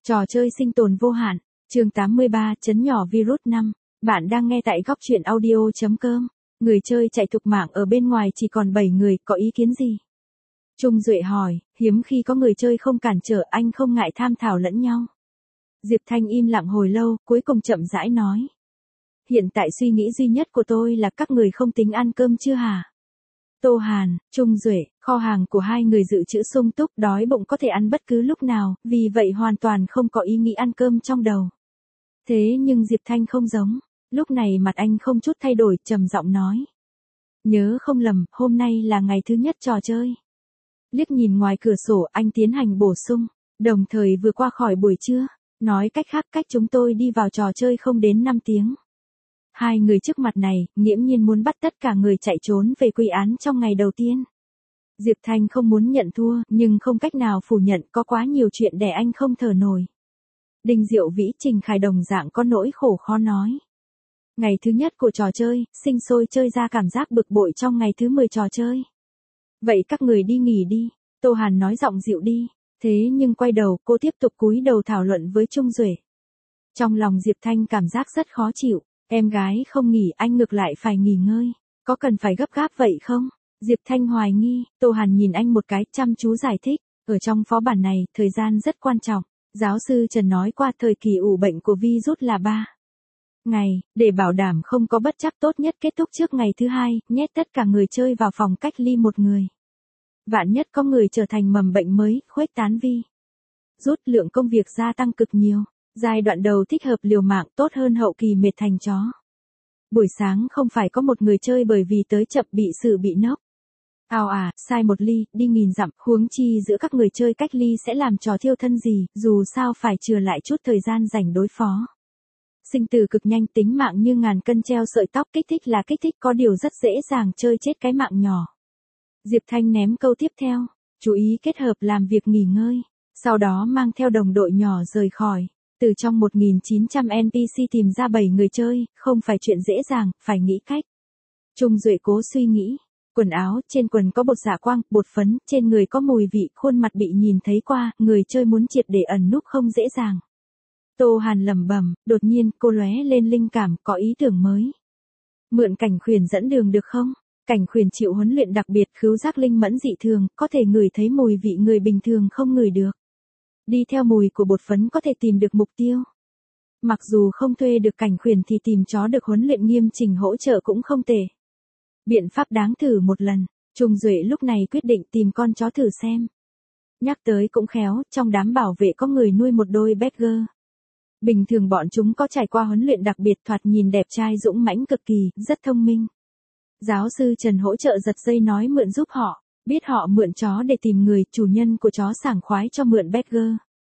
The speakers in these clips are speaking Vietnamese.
Trò chơi sinh tồn vô hạn, chương 83, chấn nhỏ virus 5. Bạn đang nghe tại góc truyện audio.com. Người chơi chạy thục mạng ở bên ngoài chỉ còn 7 người, có ý kiến gì? Trung Duệ hỏi, hiếm khi có người chơi không cản trở, anh không ngại tham thảo lẫn nhau. Diệp Thanh im lặng hồi lâu, cuối cùng chậm rãi nói. Hiện tại suy nghĩ duy nhất của tôi là các người không tính ăn cơm chưa hả? Tô Hàn, Trung Duệ, kho hàng của hai người dự trữ sung túc, đói bụng có thể ăn bất cứ lúc nào, vì vậy hoàn toàn không có ý nghĩ ăn cơm trong đầu. Thế nhưng Diệp Thanh không giống, lúc này mặt anh không chút thay đổi, trầm giọng nói. Nhớ không lầm, hôm nay là ngày thứ nhất trò chơi. Liếc nhìn ngoài cửa sổ, anh tiến hành bổ sung, đồng thời vừa qua khỏi buổi trưa, nói cách khác cách chúng tôi đi vào trò chơi không đến 5 tiếng. Hai người trước mặt này, nghiễm nhiên muốn bắt tất cả người chạy trốn về quy án trong ngày đầu tiên. Diệp Thanh không muốn nhận thua, nhưng không cách nào phủ nhận, có quá nhiều chuyện để anh không thở nổi. Đinh Diệu Vĩ, Trình Khải đồng dạng có nỗi khổ khó nói. Ngày thứ nhất của trò chơi, sinh sôi chơi ra cảm giác bực bội trong ngày thứ 10 trò chơi. Vậy các người đi nghỉ đi, Tô Hàn nói giọng dịu đi, thế nhưng quay đầu cô tiếp tục cúi đầu thảo luận với Trung Duệ. Trong lòng Diệp Thanh cảm giác rất khó chịu. Em gái không nghỉ, anh ngược lại phải nghỉ ngơi, có cần phải gấp gáp vậy không? Diệp Thanh hoài nghi, Tô Hàn nhìn anh một cái, chăm chú giải thích, ở trong phó bản này, thời gian rất quan trọng, giáo sư Trần nói qua thời kỳ ủ bệnh của virus là 3 ngày, để bảo đảm không có bất trắc tốt nhất kết thúc trước ngày thứ 2, nhét tất cả người chơi vào phòng cách ly một người. Vạn nhất có người trở thành mầm bệnh mới, khuếch tán rút lượng công việc gia tăng cực nhiều. Giai đoạn đầu thích hợp liều mạng, tốt hơn hậu kỳ mệt thành chó. Buổi sáng không phải có một người chơi bởi vì tới chậm bị xử bị nốc. Ao à, sai một ly, đi nghìn dặm, huống chi giữa các người chơi cách ly sẽ làm trò thiêu thân gì, dù sao phải chừa lại chút thời gian dành đối phó. Sinh tử cực nhanh, tính mạng như ngàn cân treo sợi tóc, kích thích là kích thích, có điều rất dễ dàng chơi chết cái mạng nhỏ. Diệp Thanh ném câu tiếp theo, chú ý kết hợp làm việc nghỉ ngơi, sau đó mang theo đồng đội nhỏ rời khỏi. Từ trong 1900 NPC tìm ra 7 người chơi, không phải chuyện dễ dàng, phải nghĩ cách. Trung Duệ cố suy nghĩ. Quần áo, trên quần có bột dạ quang, bột phấn, trên người có mùi vị, khuôn mặt bị nhìn thấy qua, người chơi muốn triệt để ẩn núp không dễ dàng. Tô Hàn lẩm bẩm, đột nhiên cô lóe lên linh cảm, có ý tưởng mới. Mượn cảnh khuyển dẫn đường được không? Cảnh khuyển chịu huấn luyện đặc biệt, khứu giác linh mẫn dị thường, có thể ngửi thấy mùi vị người bình thường không ngửi được. Đi theo mùi của bột phấn có thể tìm được mục tiêu. Mặc dù không thuê được cảnh khuyển thì tìm chó được huấn luyện nghiêm chỉnh hỗ trợ cũng không tệ. Biện pháp đáng thử một lần, Trung Duệ lúc này quyết định tìm con chó thử xem. Nhắc tới cũng khéo, trong đám bảo vệ có người nuôi một đôi Berger. Bình thường bọn chúng có trải qua huấn luyện đặc biệt, thoạt nhìn đẹp trai dũng mãnh cực kỳ, rất thông minh. Giáo sư Trần hỗ trợ giật dây nói mượn giúp họ. Biết họ mượn chó để tìm người, chủ nhân của chó sảng khoái cho mượn Berger.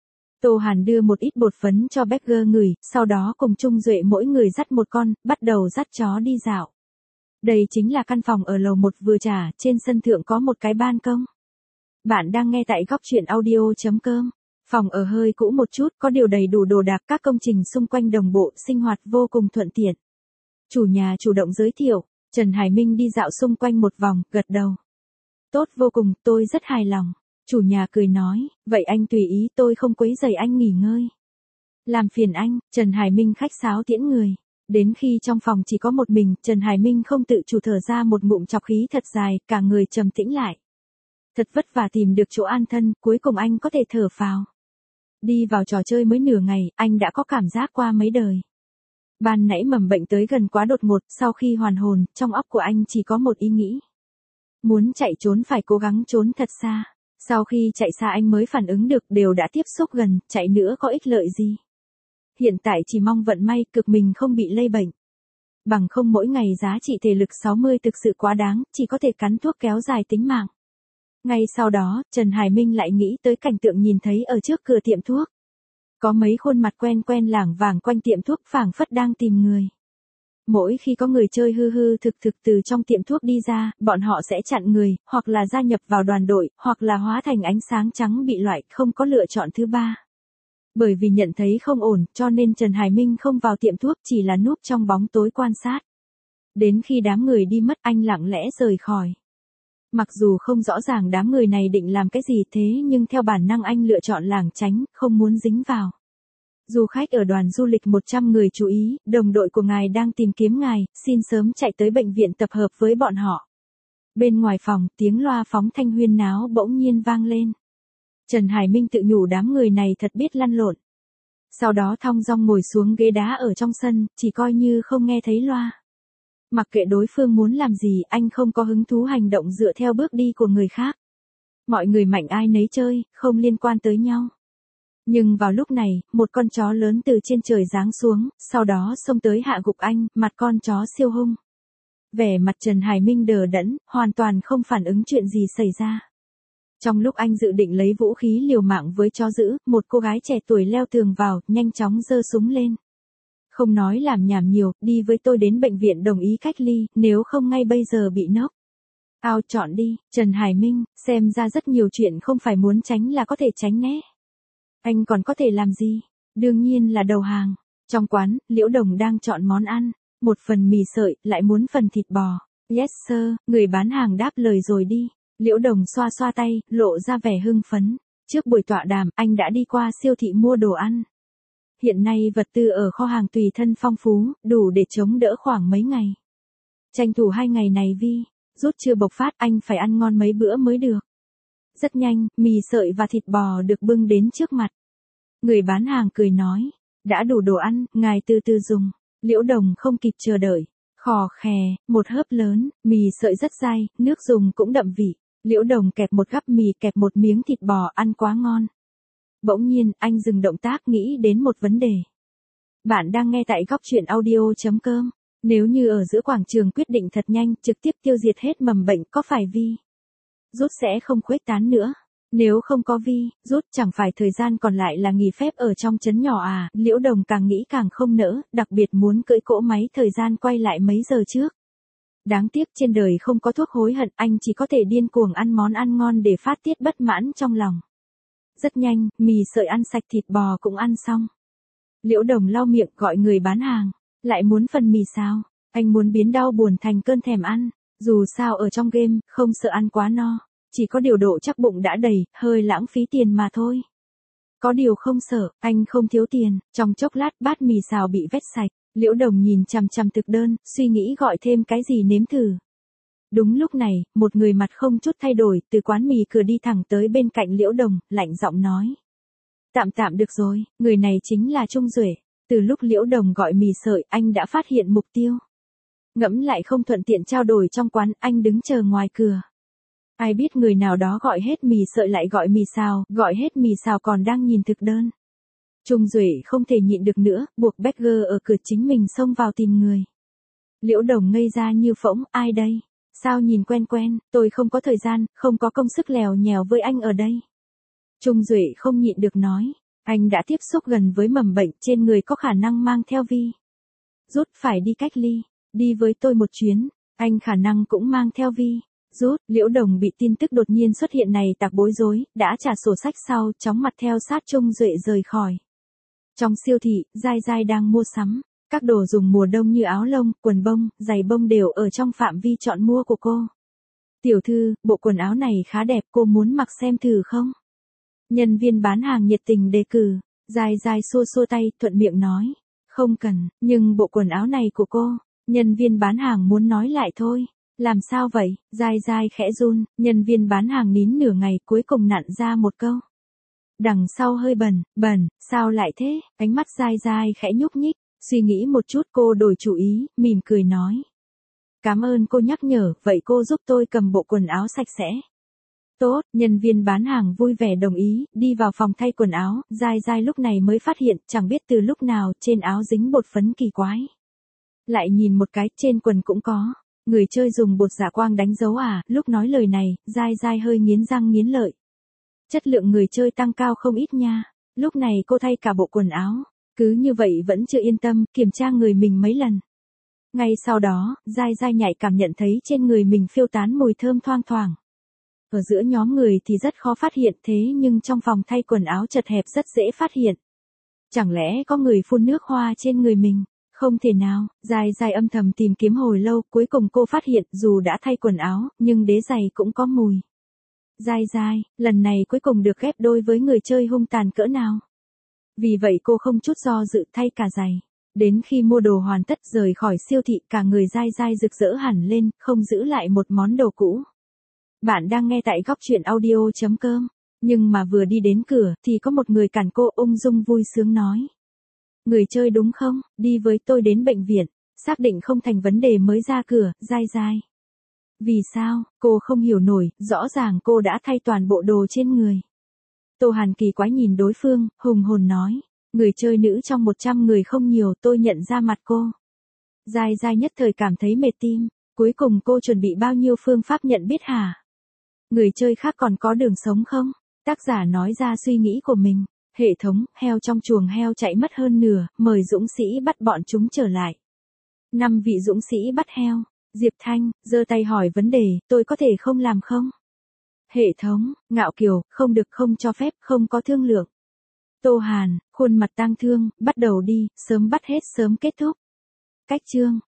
Tô Hàn đưa một ít bột phấn cho Berger ngửi, sau đó cùng Trung Duệ mỗi người dắt một con, bắt đầu dắt chó đi dạo. Đây chính là căn phòng ở lầu 1 vừa trả, trên sân thượng có một cái ban công. Bạn đang nghe tại góc truyện audio.com. Phòng ở hơi cũ một chút, có điều đầy đủ đồ đạc, các công trình xung quanh đồng bộ, sinh hoạt vô cùng thuận tiện. Chủ nhà chủ động giới thiệu, Trần Hải Minh đi dạo xung quanh một vòng, gật đầu. Tốt vô cùng, tôi rất hài lòng. Chủ nhà cười nói, vậy anh tùy ý, tôi không quấy rầy anh nghỉ ngơi. Làm phiền anh, Trần Hải Minh khách sáo tiễn người. Đến khi trong phòng chỉ có một mình, Trần Hải Minh không tự chủ thở ra một ngụm trọc khí thật dài, cả người trầm tĩnh lại. Thật vất vả tìm được chỗ an thân, cuối cùng anh có thể thở phào. Đi vào trò chơi mới nửa ngày, anh đã có cảm giác qua mấy đời. Ban nãy mầm bệnh tới gần quá đột ngột, sau khi hoàn hồn, trong óc của anh chỉ có một ý nghĩ. Muốn chạy trốn phải cố gắng trốn thật xa. Sau khi chạy xa anh mới phản ứng được, đều đã tiếp xúc gần, chạy nữa có ích lợi gì. Hiện tại chỉ mong vận may cực mình không bị lây bệnh. Bằng không mỗi ngày giá trị thể lực 60 thực sự quá đáng, chỉ có thể cắn thuốc kéo dài tính mạng. Ngay sau đó, Trần Hải Minh lại nghĩ tới cảnh tượng nhìn thấy ở trước cửa tiệm thuốc. Có mấy khuôn mặt quen quen lảng vảng quanh tiệm thuốc, phảng phất đang tìm người. Mỗi khi có người chơi hư hư thực thực từ trong tiệm thuốc đi ra, bọn họ sẽ chặn người, hoặc là gia nhập vào đoàn đội, hoặc là hóa thành ánh sáng trắng bị loại, không có lựa chọn thứ ba. Bởi vì nhận thấy không ổn, cho nên Trần Hải Minh không vào tiệm thuốc, chỉ là núp trong bóng tối quan sát. Đến khi đám người đi mất, anh lặng lẽ rời khỏi. Mặc dù không rõ ràng đám người này định làm cái gì thế, nhưng theo bản năng anh lựa chọn lảng tránh, không muốn dính vào. Du khách ở đoàn du lịch 100 người chú ý, đồng đội của ngài đang tìm kiếm ngài, xin sớm chạy tới bệnh viện tập hợp với bọn họ. Bên ngoài phòng, tiếng loa phóng thanh huyên náo bỗng nhiên vang lên. Trần Hải Minh tự nhủ đám người này thật biết lăn lộn. Sau đó thong dong ngồi xuống ghế đá ở trong sân, chỉ coi như không nghe thấy loa. Mặc kệ đối phương muốn làm gì, anh không có hứng thú hành động dựa theo bước đi của người khác. Mọi người mạnh ai nấy chơi, không liên quan tới nhau. Nhưng vào lúc này, một con chó lớn từ trên trời giáng xuống, sau đó xông tới hạ gục anh, mặt con chó siêu hung. Vẻ mặt Trần Hải Minh đờ đẫn, hoàn toàn không phản ứng chuyện gì xảy ra. Trong lúc anh dự định lấy vũ khí liều mạng với chó dữ, một cô gái trẻ tuổi leo tường vào, nhanh chóng giơ súng lên. Không nói làm nhảm nhiều, đi với tôi đến bệnh viện đồng ý cách ly, nếu không ngay bây giờ bị nốc. Ao chọn đi, Trần Hải Minh, xem ra rất nhiều chuyện không phải muốn tránh là có thể tránh né. Anh còn có thể làm gì? Đương nhiên là đầu hàng. Trong quán, Liễu Đồng đang chọn món ăn, một phần mì sợi, lại muốn phần thịt bò. Yes sir, người bán hàng đáp lời rồi đi. Liễu Đồng xoa xoa tay, lộ ra vẻ hưng phấn. Trước buổi tọa đàm, anh đã đi qua siêu thị mua đồ ăn. Hiện nay vật tư ở kho hàng tùy thân phong phú, đủ để chống đỡ khoảng mấy ngày. Tranh thủ 2 ngày này rút chưa bộc phát, anh phải ăn ngon mấy bữa mới được. Rất nhanh, mì sợi và thịt bò được bưng đến trước mặt. Người bán hàng cười nói, đã đủ đồ ăn, ngài từ từ dùng. Liễu Đồng không kịp chờ đợi. Khò khè, một hớp lớn, mì sợi rất dai, nước dùng cũng đậm vị. Liễu Đồng kẹp một gắp mì, kẹp một miếng thịt bò, ăn quá ngon. Bỗng nhiên, anh dừng động tác nghĩ đến một vấn đề. Bạn đang nghe tại góc truyện audio.com. Nếu như ở giữa quảng trường quyết định thật nhanh, trực tiếp tiêu diệt hết mầm bệnh, có phải rút sẽ không khuếch tán nữa? Nếu không có rút chẳng phải thời gian còn lại là nghỉ phép ở trong trấn nhỏ à? Liễu Đồng càng nghĩ càng không nỡ, đặc biệt muốn cưỡi cỗ máy thời gian quay lại mấy giờ trước. Đáng tiếc trên đời không có thuốc hối hận, anh chỉ có thể điên cuồng ăn món ăn ngon để phát tiết bất mãn trong lòng. Rất nhanh, mì sợi ăn sạch, thịt bò cũng ăn xong. Liễu Đồng lau miệng gọi người bán hàng. Lại muốn phần mì sao? Anh muốn biến đau buồn thành cơn thèm ăn. Dù sao ở trong game, không sợ ăn quá no. Chỉ có điều độ chắc bụng đã đầy, hơi lãng phí tiền mà thôi. Có điều không sợ, anh không thiếu tiền. Trong chốc lát bát mì xào bị vét sạch. Liễu Đồng nhìn chằm chằm thực đơn, suy nghĩ gọi thêm cái gì nếm thử. Đúng lúc này, một người mặt không chút thay đổi, từ quán mì cửa đi thẳng tới bên cạnh Liễu Đồng, lạnh giọng nói. Tạm được rồi, người này chính là Trung Duệ. Từ lúc Liễu Đồng gọi mì sợi, anh đã phát hiện mục tiêu. Ngẫm lại không thuận tiện trao đổi trong quán, anh đứng chờ ngoài cửa. Ai biết người nào đó gọi hết mì sợi lại gọi mì xào, gọi hết mì xào còn đang nhìn thực đơn. Trung Duệ không thể nhịn được nữa, buộc Becker ở cửa chính mình xông vào tìm người. Liễu Đồng ngây ra như phỗng, ai đây? Sao nhìn quen quen, tôi không có thời gian, không có công sức lèo nhèo với anh ở đây. Trung Duệ không nhịn được nói. Anh đã tiếp xúc gần với mầm bệnh, trên người có khả năng mang theo rút phải đi cách ly. Đi với tôi một chuyến, anh khả năng cũng mang theo rút. Liễu Đồng bị tin tức đột nhiên xuất hiện này tạc bối rối, đã trả sổ sách sau, chóng mặt theo sát Trung Duệ rời khỏi. Trong siêu thị, Giai Giai đang mua sắm. Các đồ dùng mùa đông như áo lông, quần bông, giày bông đều ở trong phạm vi chọn mua của cô. Tiểu thư, bộ quần áo này khá đẹp, cô muốn mặc xem thử không? Nhân viên bán hàng nhiệt tình đề cử. Giai Giai xua xua tay, thuận miệng nói. Không cần, nhưng bộ quần áo này của cô. Nhân viên bán hàng muốn nói lại thôi. Làm sao vậy? Giai Giai khẽ run, nhân viên bán hàng nín nửa ngày cuối cùng nặn ra một câu. Đằng sau hơi bẩn, sao lại thế? Ánh mắt Giai Giai khẽ nhúc nhích, suy nghĩ một chút cô đổi chủ ý, mỉm cười nói. Cảm ơn cô nhắc nhở, vậy cô giúp tôi cầm bộ quần áo sạch sẽ. Tốt, nhân viên bán hàng vui vẻ đồng ý, đi vào phòng thay quần áo, Giai Giai lúc này mới phát hiện, chẳng biết từ lúc nào, trên áo dính bột phấn kỳ quái. Lại nhìn một cái, trên quần cũng có. Người chơi dùng bột dạ quang đánh dấu à? Lúc nói lời này, Giai Giai hơi nghiến răng nghiến lợi. Chất lượng người chơi tăng cao không ít nha. Lúc này cô thay cả bộ quần áo. Cứ như vậy vẫn chưa yên tâm, kiểm tra người mình mấy lần. Ngay sau đó, Giai Giai nhạy cảm nhận thấy trên người mình phiêu tán mùi thơm thoang thoảng. Ở giữa nhóm người thì rất khó phát hiện thế nhưng trong phòng thay quần áo chật hẹp rất dễ phát hiện. Chẳng lẽ có người phun nước hoa trên người mình? Không thể nào, Giai Giai âm thầm tìm kiếm hồi lâu, cuối cùng cô phát hiện dù đã thay quần áo, nhưng đế giày cũng có mùi. Giai Giai, lần này cuối cùng được ghép đôi với người chơi hung tàn cỡ nào? Vì vậy cô không chút do dự thay cả giày. Đến khi mua đồ hoàn tất rời khỏi siêu thị cả người dai dai rực rỡ hẳn lên, không giữ lại một món đồ cũ. Bạn đang nghe tại góc chuyện audio.com. Nhưng mà vừa đi đến cửa thì có một người cản cô, ung dung vui sướng nói. Người chơi đúng không, đi với tôi đến bệnh viện. Xác định không thành vấn đề mới ra cửa, dai dai. Vì sao, cô không hiểu nổi, rõ ràng cô đã thay toàn bộ đồ trên người. Tô Hàn kỳ quái nhìn đối phương, hùng hồn nói. Người chơi nữ trong 100 người không nhiều, tôi nhận ra mặt cô. Dai dai nhất thời cảm thấy mệt tim. Cuối cùng cô chuẩn bị bao nhiêu phương pháp nhận biết hả? Người chơi khác còn có đường sống không? Tác giả nói ra suy nghĩ của mình. Hệ thống, heo trong chuồng heo chạy mất hơn nửa, mời dũng sĩ bắt bọn chúng trở lại. 5 vị dũng sĩ bắt heo. Diệp Thanh, giơ tay hỏi vấn đề, tôi có thể không làm không? Hệ thống, ngạo kiều, không được, không cho phép, không có thương lượng. Tô Hàn, khuôn mặt tang thương, bắt đầu đi, sớm bắt hết sớm kết thúc. Cách chương.